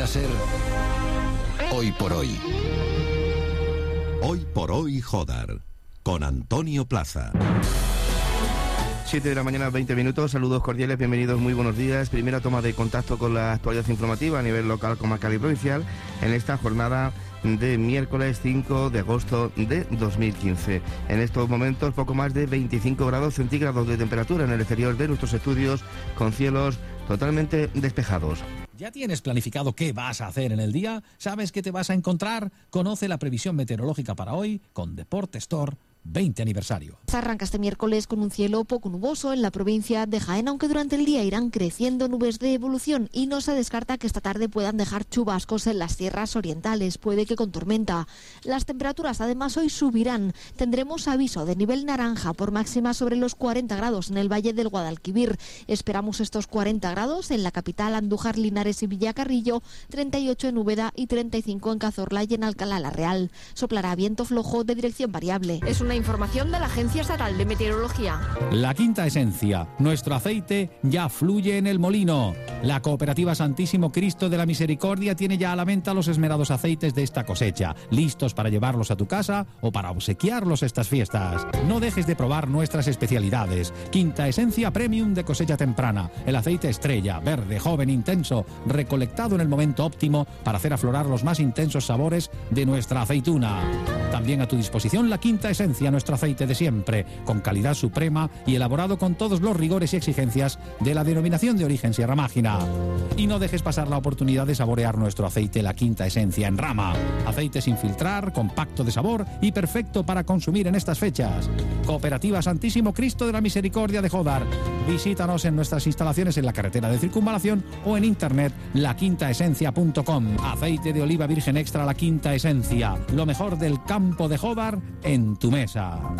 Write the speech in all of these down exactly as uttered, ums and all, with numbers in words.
a ser Hoy por Hoy. Hoy por Hoy Jodar, con Antonio Plaza. siete de la mañana, veinte minutos, saludos cordiales, bienvenidos, muy buenos días. Primera toma de contacto con la actualidad informativa a nivel local, comarcal y provincial en esta jornada de miércoles cinco de agosto de dos mil quince. En estos momentos poco más de veinticinco grados centígrados de temperatura en el exterior de nuestros estudios, con cielos totalmente despejados. ¿Ya tienes planificado qué vas a hacer en el día? ¿Sabes qué te vas a encontrar? Conoce la previsión meteorológica para hoy con Deporte Store veinte aniversario. Arranca este miércoles con un cielo poco nuboso en la provincia de Jaén, aunque durante el día irán creciendo nubes de evolución y no se descarta que esta tarde puedan dejar chubascos en las sierras orientales, puede que con tormenta. Las temperaturas además hoy subirán. Tendremos aviso de nivel naranja por máxima sobre los cuarenta grados en el Valle del Guadalquivir. Esperamos estos cuarenta grados en la capital, Andújar, Linares y Villacarrillo, treinta y ocho en Úbeda y treinta y cinco en Cazorla y en Alcalá la Real. Soplará viento flojo de dirección variable. Es una información de la Agencia Estatal de Meteorología. La Quinta Esencia. Nuestro aceite ya fluye en el molino. La Cooperativa Santísimo Cristo de la Misericordia tiene ya a la venta los esmerados aceites de esta cosecha, listos para llevarlos a tu casa o para obsequiarlos estas fiestas. No dejes de probar nuestras especialidades. Quinta Esencia Premium de cosecha temprana. El aceite estrella, verde, joven, intenso, recolectado en el momento óptimo para hacer aflorar los más intensos sabores de nuestra aceituna. También a tu disposición la Quinta Esencia, nuestro aceite de siempre, con calidad suprema y elaborado con todos los rigores y exigencias de la denominación de origen Sierra Mágina. Y no dejes pasar la oportunidad de saborear nuestro aceite, la Quinta Esencia en rama. Aceite sin filtrar, compacto de sabor y perfecto para consumir en estas fechas. Cooperativa Santísimo Cristo de la Misericordia de Jodar. Visítanos en nuestras instalaciones en la carretera de Circunvalación o en internet la quinta esencia punto com. Aceite de oliva virgen extra La Quinta Esencia. Lo mejor del campo de Jodar en tu mesa.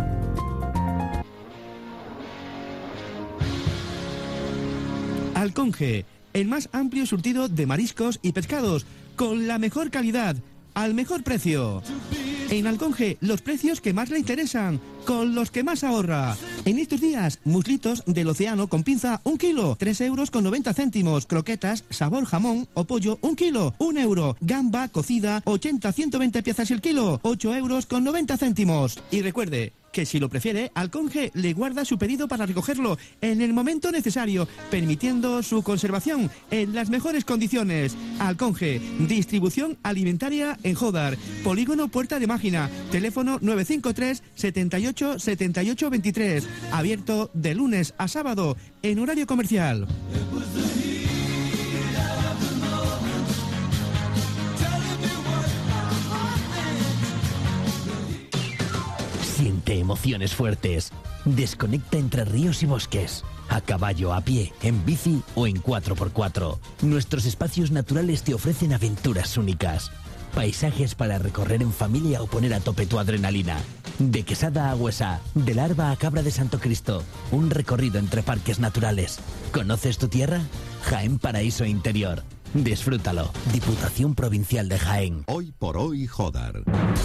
Alconge, el más amplio surtido de mariscos y pescados, con la mejor calidad, al mejor precio. En Alconge, los precios que más le interesan, con los que más ahorra. En estos días, muslitos del océano con pinza, un kilo, tres euros con noventa céntimos. Croquetas, sabor jamón o pollo, un kilo, un euro. Gamba cocida, ochenta a ciento veinte piezas el kilo, ocho euros con noventa céntimos. Y recuerde que si lo prefiere, Alconge le guarda su pedido para recogerlo en el momento necesario, permitiendo su conservación en las mejores condiciones. Alconge, distribución alimentaria en Jodar, Polígono Puerta de Mágina, teléfono nueve cinco tres, setenta y ocho, setenta y ocho veintitrés, abierto de lunes a sábado en horario comercial. Siente emociones fuertes. Desconecta entre ríos y bosques. A caballo, a pie, en bici o en cuatro por cuatro. Nuestros espacios naturales te ofrecen aventuras únicas. Paisajes para recorrer en familia o poner a tope tu adrenalina. De Quesada a Huesa, de Larva a Cabra de Santo Cristo. Un recorrido entre parques naturales. ¿Conoces tu tierra? Jaén Paraíso Interior. Disfrútalo. Diputación Provincial de Jaén. Hoy por Hoy Jodar.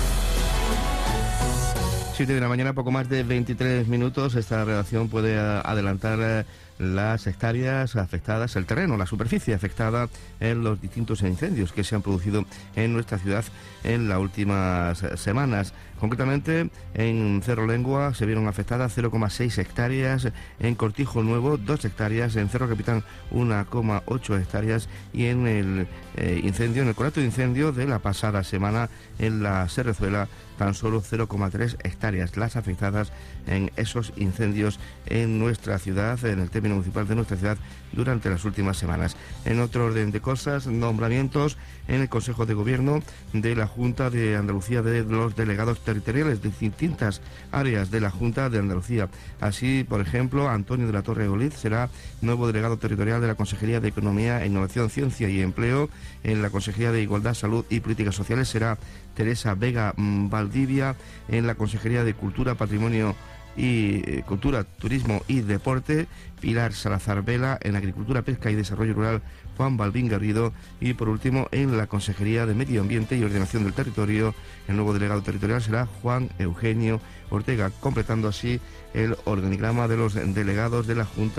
siete de la mañana, poco más de veintitrés minutos. Esta redacción puede adelantar las hectáreas afectadas, el terreno, la superficie afectada en los distintos incendios que se han producido en nuestra ciudad en las últimas semanas. Concretamente, en Cerro Lengua se vieron afectadas cero coma seis hectáreas, en Cortijo Nuevo dos hectáreas, en Cerro Capitán uno coma ocho hectáreas y en el eh, incendio, en el conato de incendio de la pasada semana en la Serrezuela, tan solo cero coma tres hectáreas las afectadas en esos incendios en nuestra ciudad, en el término municipal de nuestra ciudad durante las últimas semanas. En otro orden de cosas, nombramientos en el Consejo de Gobierno de la Junta de Andalucía de los delegados territoriales de distintas áreas de la Junta de Andalucía. Así, por ejemplo, Antonio de la Torre Oliz será nuevo delegado territorial de la Consejería de Economía, Innovación, Ciencia y Empleo. En la Consejería de Igualdad, Salud y Políticas Sociales será Teresa Vega Valdivia. En la Consejería de Cultura, Patrimonio y eh, Cultura, Turismo y Deporte, Pilar Salazar Vela. En Agricultura, Pesca y Desarrollo Rural, Juan Balbín Garrido. Y por último, en la Consejería de Medio Ambiente y Ordenación del Territorio, el nuevo delegado territorial será Juan Eugenio Ortega, completando así el organigrama de los delegados de la Junta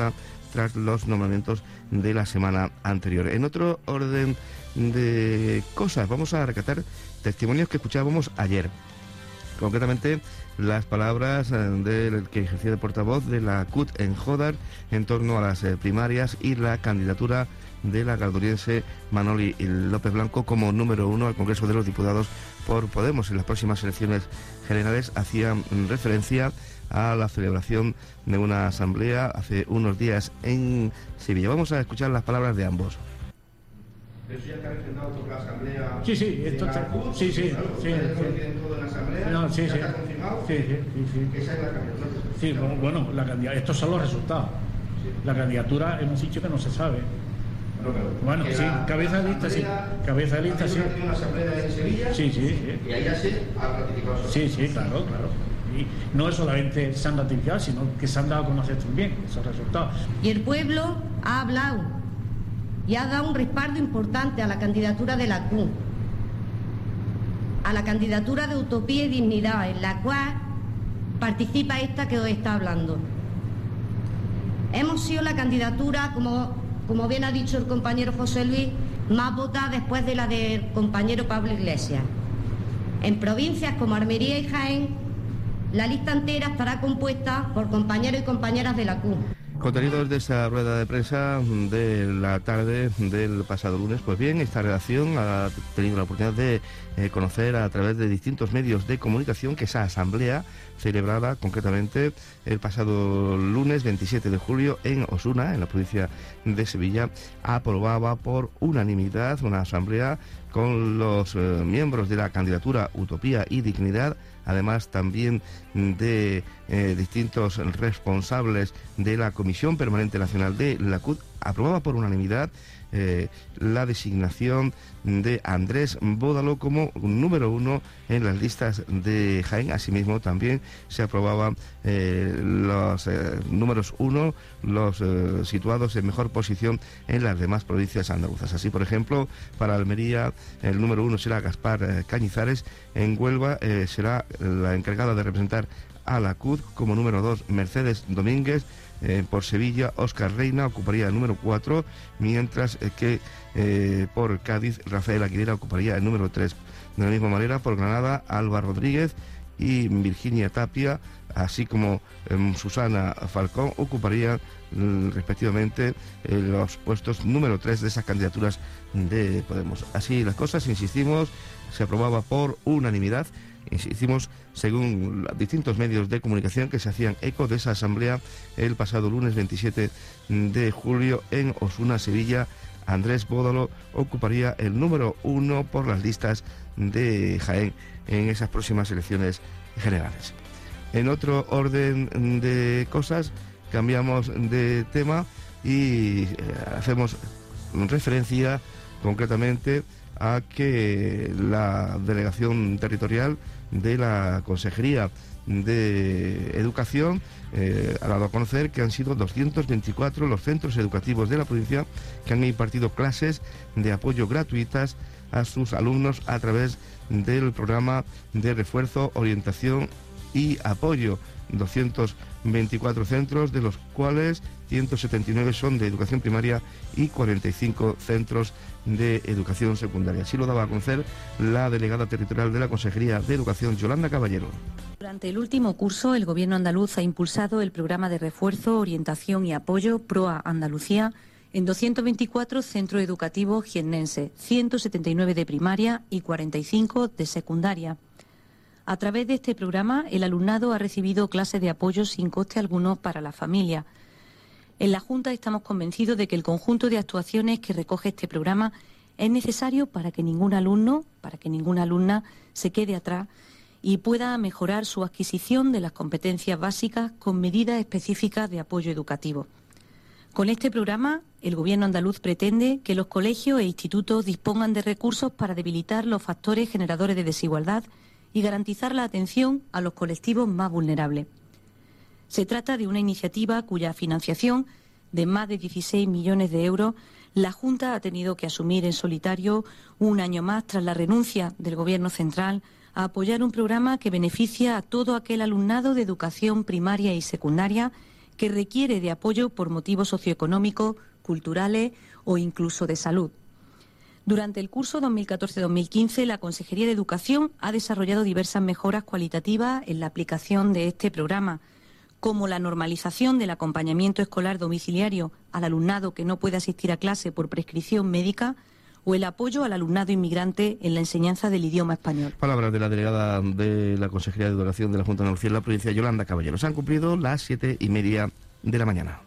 tras los nombramientos de la semana anterior. En otro orden de cosas, vamos a recatar testimonios que escuchábamos ayer. Concretamente, las palabras del que ejercía de portavoz de la C U T en Jódar en torno a las eh, primarias y la candidatura de la galduriense Manoli López Blanco como número uno al Congreso de los Diputados por Podemos. En las próximas elecciones generales hacían referencia a la celebración de una asamblea hace unos días en Sevilla. Vamos a escuchar las palabras de ambos. ¿Eso ya está refrendado por la asamblea? Sí, sí, esto está... Sí, sí, claro, sí. Todo en la asamblea, no, sí, ¿ya sí. está confirmado? Sí, sí, sí, sí. Esa es la candidatura. Sí, bueno, bueno la candidatura, estos son los resultados. Sí. La candidatura hemos dicho que no se sabe. No, pero bueno, sí, cabeza de lista, sí. Cabeza de lista, sí. ¿Hay una asamblea en Sevilla? Sí, sí, sí. Y ahí ya se ha ratificado. Sí, sí, claro, claro. Y no solamente se han ratificado, sino que se han dado a conocer también esos resultados. Y el pueblo ha hablado y ha dado un respaldo importante a la candidatura de la C U, a la candidatura de Utopía y Dignidad, en la cual participa esta que os está hablando. Hemos sido la candidatura, como, como bien ha dicho el compañero José Luis, más votada después de la del compañero Pablo Iglesias. En provincias como Almería y Jaén, la lista entera estará compuesta por compañeros y compañeras de la C U. Contenidos de esa rueda de prensa de la tarde del pasado lunes. Pues bien, esta redacción ha tenido la oportunidad de eh, conocer a través de distintos medios de comunicación que esa asamblea celebrada concretamente el pasado lunes veintisiete de julio en Osuna, en la provincia de Sevilla, aprobaba por unanimidad una asamblea con los eh, miembros de la candidatura Utopía y Dignidad, además también de eh, distintos responsables de la Comisión Permanente Nacional de la C U T, aprobaba por unanimidad eh, la designación de Andrés Bódalo como número uno en las listas de Jaén. Asimismo, también se aprobaban eh, los eh, números uno, los eh, situados en mejor posición en las demás provincias andaluzas. Así, por ejemplo, para Almería el número uno será Gaspar eh, Cañizares, en Huelva eh, será la encargada de representar a la C U T como número dos Mercedes Domínguez. Eh, por Sevilla, Óscar Reina ocuparía el número cuatro, mientras eh, que eh, por Cádiz, Rafael Aguilera ocuparía el número tres. De la misma manera, por Granada, Alba Rodríguez y Virginia Tapia, así como eh, Susana Falcón, ocuparían eh, respectivamente eh, los puestos número tres de esas candidaturas de Podemos. Así las cosas, insistimos, se aprobaba por unanimidad. Insistimos, según distintos medios de comunicación que se hacían eco de esa asamblea el pasado lunes veintisiete de julio en Osuna, Sevilla, Andrés Bódalo ocuparía el número uno por las listas de Jaén en esas próximas elecciones generales. En otro orden de cosas, cambiamos de tema y hacemos referencia concretamente a que la delegación territorial de la Consejería de Educación eh, ha dado a conocer que han sido doscientos veinticuatro los centros educativos de la provincia que han impartido clases de apoyo gratuitas a sus alumnos a través del programa de refuerzo, orientación y apoyo. doscientos veinticuatro centros, de los cuales ciento setenta y nueve son de educación primaria y cuarenta y cinco centros de educación secundaria. Así lo daba a conocer la delegada territorial de la Consejería de Educación, Yolanda Caballero. Durante el último curso, el Gobierno andaluz ha impulsado el programa de refuerzo, orientación y apoyo PROA Andalucía en doscientos veinticuatro centros educativos jiennenses, ciento setenta y nueve de primaria y cuarenta y cinco de secundaria. A través de este programa, el alumnado ha recibido clases de apoyo sin coste alguno para la familia. En la Junta estamos convencidos de que el conjunto de actuaciones que recoge este programa es necesario para que ningún alumno, para que ninguna alumna se quede atrás y pueda mejorar su adquisición de las competencias básicas con medidas específicas de apoyo educativo. Con este programa, el Gobierno andaluz pretende que los colegios e institutos dispongan de recursos para debilitar los factores generadores de desigualdad y garantizar la atención a los colectivos más vulnerables. Se trata de una iniciativa cuya financiación, de más de dieciséis millones de euros, la Junta ha tenido que asumir en solitario un año más tras la renuncia del Gobierno central a apoyar un programa que beneficia a todo aquel alumnado de educación primaria y secundaria que requiere de apoyo por motivos socioeconómicos, culturales o incluso de salud. Durante el curso dos mil catorce dos mil quince, la Consejería de Educación ha desarrollado diversas mejoras cualitativas en la aplicación de este programa, como la normalización del acompañamiento escolar domiciliario al alumnado que no puede asistir a clase por prescripción médica, o el apoyo al alumnado inmigrante en la enseñanza del idioma español. Palabras de la delegada de la Consejería de Educación de la Junta de Andalucía en la provincia, Yolanda Caballero. Se han cumplido las siete y media de la mañana.